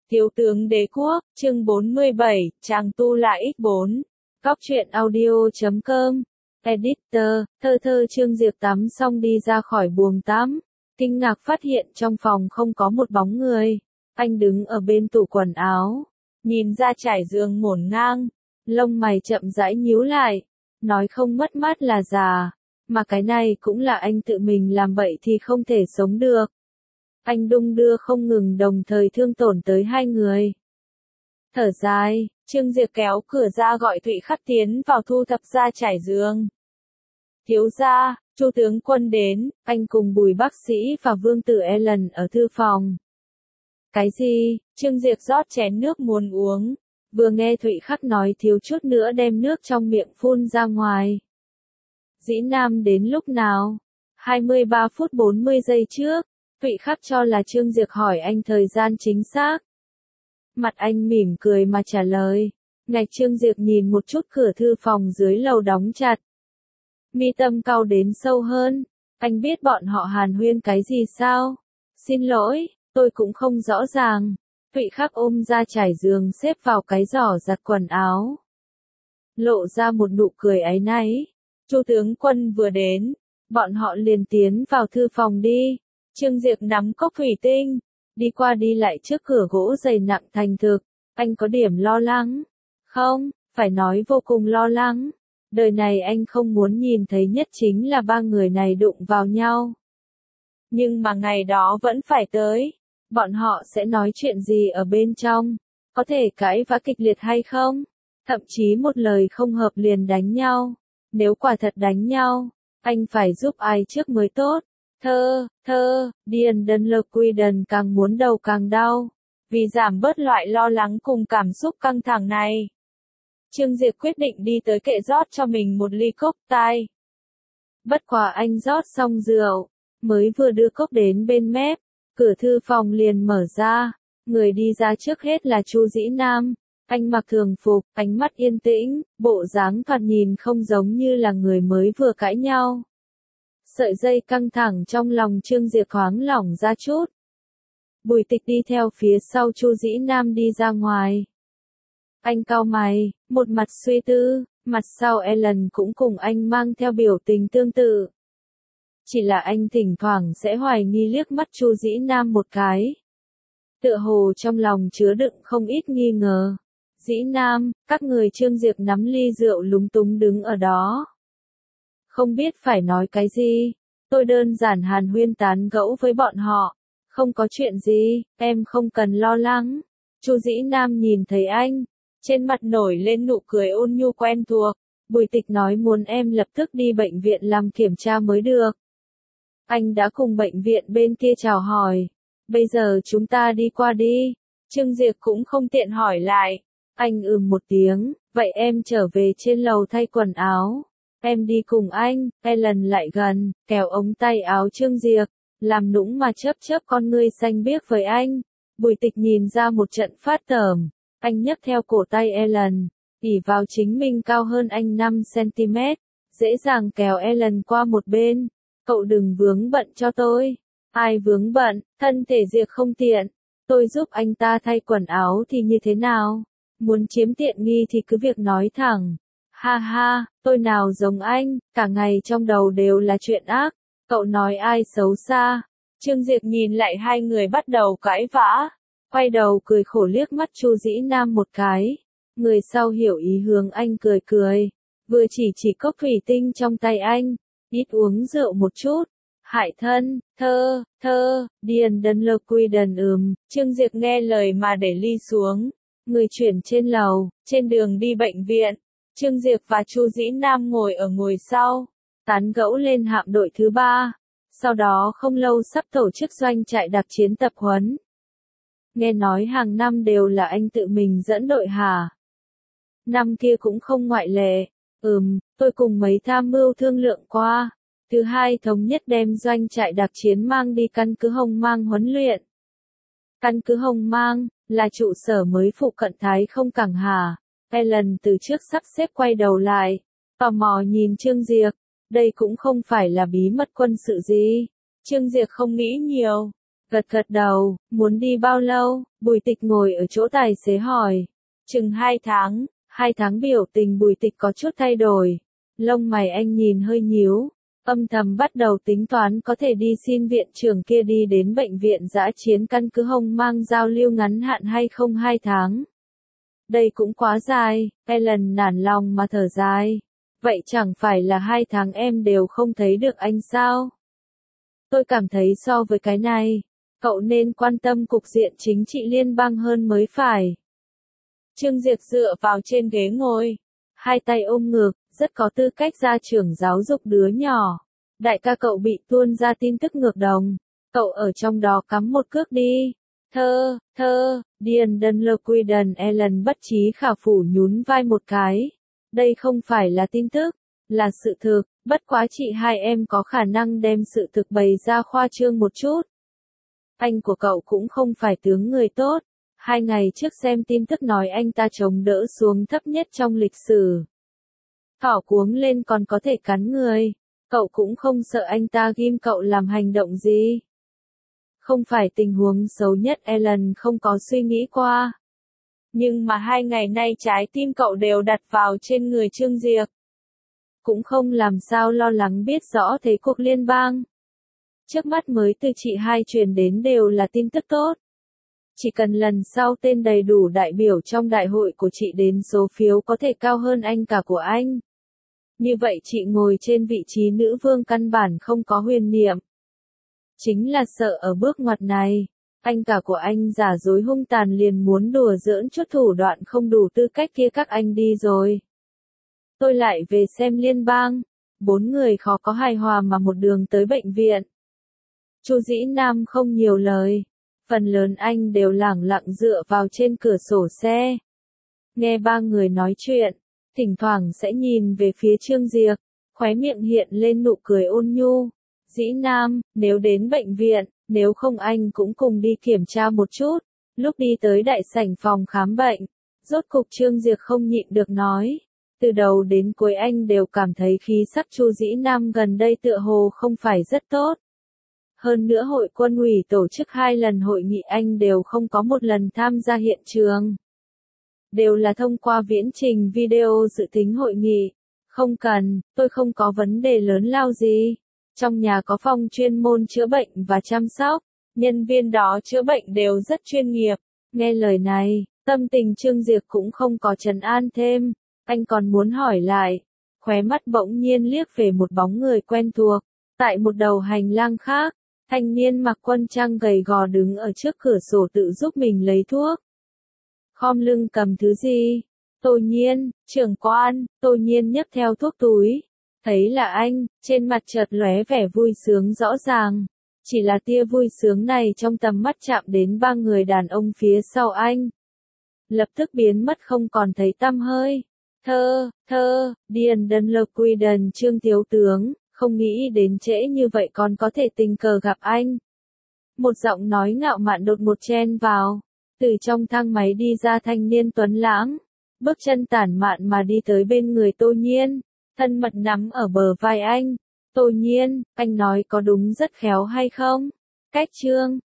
Thiếu tướng đế quốc, chương 47, chàng tu lại X4. Góc truyện audio.com. Editor, thơ Trương Diệp tắm xong đi ra khỏi buồng tắm. Kinh ngạc phát hiện trong phòng không có một bóng người. Anh đứng ở bên tủ quần áo. Nhìn ra trải giường ngổn ngang. Lông mày chậm rãi nhíu lại. Nói không mất mát là già. Mà cái này cũng là anh tự mình làm bậy thì không thể sống được. Anh đung đưa không ngừng đồng thời thương tổn tới hai người. Thở dài, Trương Diệp kéo cửa ra gọi Thụy Khắc tiến vào thu thập ra trải giường. Thiếu gia, Chu tướng quân đến, anh cùng Bùi bác sĩ và Vương tử Ellen ở thư phòng. Cái gì? Trương Diệp rót chén nước muốn uống. Vừa nghe Thụy Khắc nói thiếu chút nữa đem nước trong miệng phun ra ngoài. Dĩ Nam đến lúc nào? 23 phút 40 giây trước. Thụy Khắc cho là Trương Diệp hỏi anh thời gian chính xác. Mặt anh mỉm cười mà trả lời. Ngạch Trương Diệp nhìn một chút cửa thư phòng dưới lầu đóng chặt. Mi tâm cau đến sâu hơn. Anh biết bọn họ hàn huyên cái gì sao? Xin lỗi, tôi cũng không rõ ràng. Thụy Khắc ôm ra trải giường xếp vào cái giỏ giặt quần áo. Lộ ra một nụ cười áy náy. Chu tướng quân vừa đến. Bọn họ liền tiến vào thư phòng đi. Trương Diệp nắm cốc thủy tinh, đi qua đi lại trước cửa gỗ dày nặng thành thực, anh có điểm lo lắng. Không, phải nói vô cùng lo lắng. Đời này anh không muốn nhìn thấy nhất chính là ba người này đụng vào nhau. Nhưng mà ngày đó vẫn phải tới. Bọn họ sẽ nói chuyện gì ở bên trong? Có thể cãi vã kịch liệt hay không? Thậm chí một lời không hợp liền đánh nhau. Nếu quả thật đánh nhau, anh phải giúp ai trước mới tốt. Điền Đân Lơ Quy Đần càng muốn đầu càng đau, vì giảm bớt loại lo lắng cùng cảm xúc căng thẳng này. Trương Diệp quyết định đi tới kệ rót cho mình một ly cốc tai. Bất quá anh rót xong rượu, mới vừa đưa cốc đến bên mép, cửa thư phòng liền mở ra, người đi ra trước hết là Chu Dĩ Nam. Anh mặc thường phục, ánh mắt yên tĩnh, bộ dáng thoạt nhìn không giống như là người mới vừa cãi nhau. Sợi dây căng thẳng trong lòng Trương Diệp thoáng lỏng ra chút. Bùi Tịch đi theo phía sau Chu Dĩ Nam đi ra ngoài. Anh cau mày, một mặt suy tư, mặt sau Ellen cũng cùng anh mang theo biểu tình tương tự. Chỉ là anh thỉnh thoảng sẽ hoài nghi liếc mắt Chu Dĩ Nam một cái. Tựa hồ trong lòng chứa đựng không ít nghi ngờ. Dĩ Nam, các người Trương Diệp nắm ly rượu lúng túng đứng ở đó. Không biết phải nói cái gì, tôi đơn giản hàn huyên tán gẫu với bọn họ, không có chuyện gì, em không cần lo lắng. Chu Dĩ Nam nhìn thấy anh, trên mặt nổi lên nụ cười ôn nhu quen thuộc. Bùi Tịch nói muốn em lập tức đi bệnh viện làm kiểm tra mới được. Anh đã cùng bệnh viện bên kia chào hỏi, bây giờ chúng ta đi qua đi. Trương Diệp cũng không tiện hỏi lại, anh một tiếng, vậy em trở về trên lầu thay quần áo. Em đi cùng anh. Ellen lại gần, kéo ống tay áo Trương Diệp, làm nũng mà chớp con ngươi xanh biếc với anh. Bùi Tịch nhìn ra một trận phát tởm, anh nhấc theo cổ tay Ellen, ỉ vào chính mình cao hơn anh 5 cm, dễ dàng kéo Ellen qua một bên. Cậu đừng vướng bận cho tôi. Ai vướng bận, thân thể Diệp không tiện. Tôi giúp anh ta thay quần áo thì như thế nào? Muốn chiếm tiện nghi thì cứ việc nói thẳng. Ha ha, tôi nào giống anh, cả ngày trong đầu đều là chuyện ác. Cậu nói ai xấu xa? Trương Diệp nhìn lại hai người bắt đầu cãi vã, quay đầu cười khổ liếc mắt Chu Dĩ Nam một cái. Người sau hiểu ý hướng anh cười, vừa chỉ cốc thủy tinh trong tay anh, ít uống rượu một chút. Hại thân, Điền Đân Lơ Quy Đần Trương Diệp nghe lời mà để ly xuống, người chuyển trên lầu, trên đường đi bệnh viện. Trương Diệp và Chu Dĩ Nam ngồi ở ngồi sau, tán gẫu lên hạm đội thứ 3. Sau đó không lâu sắp tổ chức doanh trại đặc chiến tập huấn. Nghe nói hàng năm đều là anh tự mình dẫn đội hả? Năm kia cũng không ngoại lệ. Tôi cùng mấy tham mưu thương lượng qua. Thứ hai thống nhất đem doanh trại đặc chiến mang đi căn cứ Hồng Mang huấn luyện. Căn cứ Hồng Mang là trụ sở mới phụ cận Thái không cảng hả? Ellen từ trước sắp xếp quay đầu lại, tò mò nhìn Trương Diệp, đây cũng không phải là bí mật quân sự gì. Trương Diệp không nghĩ nhiều, Gật gật đầu, muốn đi bao lâu? Bùi Tịch ngồi ở chỗ tài xế hỏi. Chừng 2 tháng, 2 tháng biểu tình Bùi Tịch có chút thay đổi. Lông mày anh nhìn hơi nhíu, âm thầm bắt đầu tính toán có thể đi xin viện trưởng kia đi đến bệnh viện dã chiến căn cứ Hồng Mang giao lưu ngắn hạn hay không 2 tháng. Đây cũng quá dài, Ellen nản lòng mà thở dài. Vậy chẳng phải là 2 tháng em đều không thấy được anh sao? Tôi cảm thấy so với cái này, cậu nên quan tâm cục diện chính trị liên bang hơn mới phải. Trương Diệp dựa vào trên ghế ngồi, hai tay ôm ngực, rất có tư cách gia trưởng giáo dục đứa nhỏ. Đại ca cậu bị tuôn ra tin tức ngược đồng, cậu ở trong đó cắm một cước đi. Điền Đân Lơ Quy Đần Ellen bất trí khả phủ nhún vai một cái. Đây không phải là tin tức, là sự thực, bất quá chị hai em có khả năng đem sự thực bày ra khoa trương một chút. Anh của cậu cũng không phải tướng người tốt. 2 ngày trước xem tin tức nói anh ta chống đỡ xuống thấp nhất trong lịch sử. Thỏ cuống lên còn có thể cắn người. Cậu cũng không sợ anh ta ghim cậu làm hành động gì. Không phải tình huống xấu nhất Ellen không có suy nghĩ qua. Nhưng mà 2 ngày nay trái tim cậu đều đặt vào trên người Trương Diệp. Cũng không làm sao lo lắng biết rõ thế cuộc liên bang. Trước mắt mới từ chị hai truyền đến đều là tin tức tốt. Chỉ cần lần sau tên đầy đủ đại biểu trong đại hội của chị đến số phiếu có thể cao hơn anh cả của anh. Như vậy chị ngồi trên vị trí nữ vương căn bản không có huyền niệm. Chính là sợ ở bước ngoặt này, anh cả của anh giả dối hung tàn liền muốn đùa giỡn chút thủ đoạn không đủ tư cách kia các anh đi rồi. Tôi lại về xem liên bang, 4 người khó có hài hòa mà một đường tới bệnh viện. Chu Dĩ Nam không nhiều lời, phần lớn anh đều lẳng lặng dựa vào trên cửa sổ xe. Nghe 3 người nói chuyện, thỉnh thoảng sẽ nhìn về phía Trương Diệp, khóe miệng hiện lên nụ cười ôn nhu. Dĩ Nam, nếu đến bệnh viện, nếu không anh cũng cùng đi kiểm tra một chút. Lúc đi tới đại sảnh phòng khám bệnh, rốt cục Trương Diệp không nhịn được nói. Từ đầu đến cuối anh đều cảm thấy khí sắc Chu Dĩ Nam gần đây tựa hồ không phải rất tốt. Hơn nữa hội quân ủy tổ chức 2 lần hội nghị anh đều không có một lần tham gia hiện trường. Đều là thông qua viễn trình video dự tính hội nghị. Không cần, tôi không có vấn đề lớn lao gì. Trong nhà có phòng chuyên môn chữa bệnh và chăm sóc, nhân viên đó chữa bệnh đều rất chuyên nghiệp. Nghe lời này, tâm tình Trương Diệp cũng không có trấn an thêm, anh còn muốn hỏi lại. Khóe mắt bỗng nhiên liếc về một bóng người quen thuộc, tại một đầu hành lang khác, thanh niên mặc quân trang gầy gò đứng ở trước cửa sổ tự giúp mình lấy thuốc. Khom lưng cầm thứ gì? Tô Nhiên, trưởng quan, Tô Nhiên nhấc theo thuốc túi. Thấy là anh, trên mặt chợt lóe vẻ vui sướng rõ ràng. Chỉ là tia vui sướng này trong tầm mắt chạm đến 3 người đàn ông phía sau anh. Lập tức biến mất không còn thấy tăm hơi. Điền Đân Lơ Quy Đần Trương thiếu tướng, không nghĩ đến trễ như vậy còn có thể tình cờ gặp anh. Một giọng nói ngạo mạn đột một chen vào. Từ trong thang máy đi ra thanh niên tuấn lãng. Bước chân tản mạn mà đi tới bên người Tô Nhiên. Thân mật nắm ở bờ vai anh. Tô Nhiên, anh nói có đúng rất khéo hay không? Cách Trương